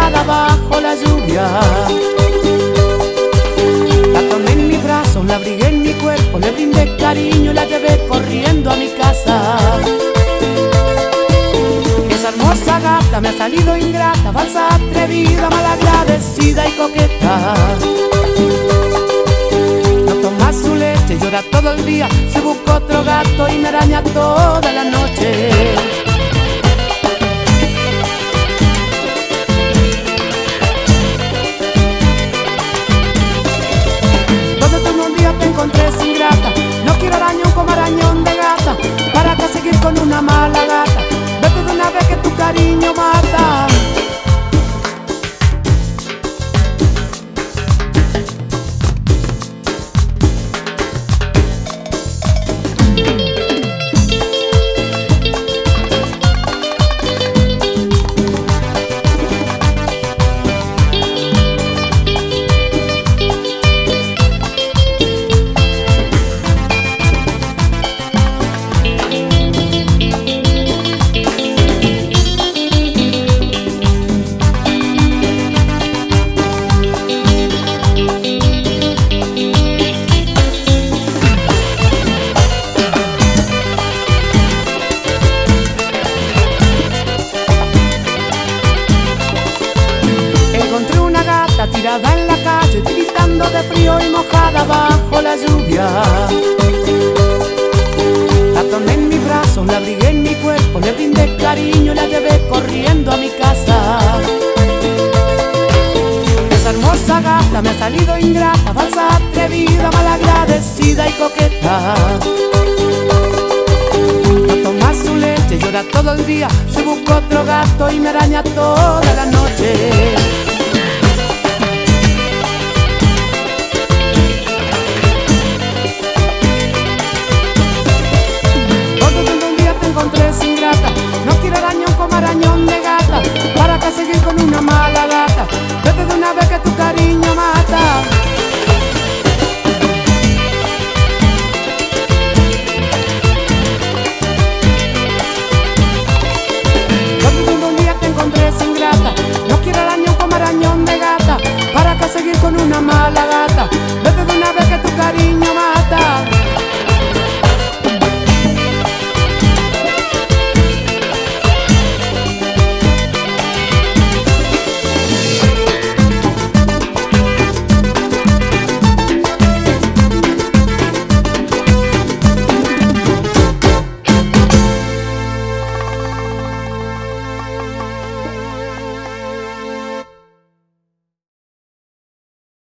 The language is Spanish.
mojada bajo la lluvia. La tomé en mis brazos, la abrigué en mi cuerpo, le brindé cariño y la llevé corriendo a mi casa. Esa hermosa gata me ha salido ingrata, falsa, atrevida, malagradecida y coqueta. No toma su leche, llora todo el día, se busca otro gato y me araña toda la noche. Donde tú un día te encontré sin grata, no quiero arañón como arañón de gata. ¿Para qué seguir con una mala gata? Vete de una vez que tu cariño mata. Tirada en la calle, gritando de frío y mojada bajo la lluvia. La tomé en mis brazos, la abrigué en mi cuerpo, le brindé cariño y la llevé corriendo a mi casa. Esa hermosa gata me ha salido ingrata, falsa, atrevida, malagradecida y coqueta. No toma su leche, llora todo el día, se busca otro gato y me araña toda la noche.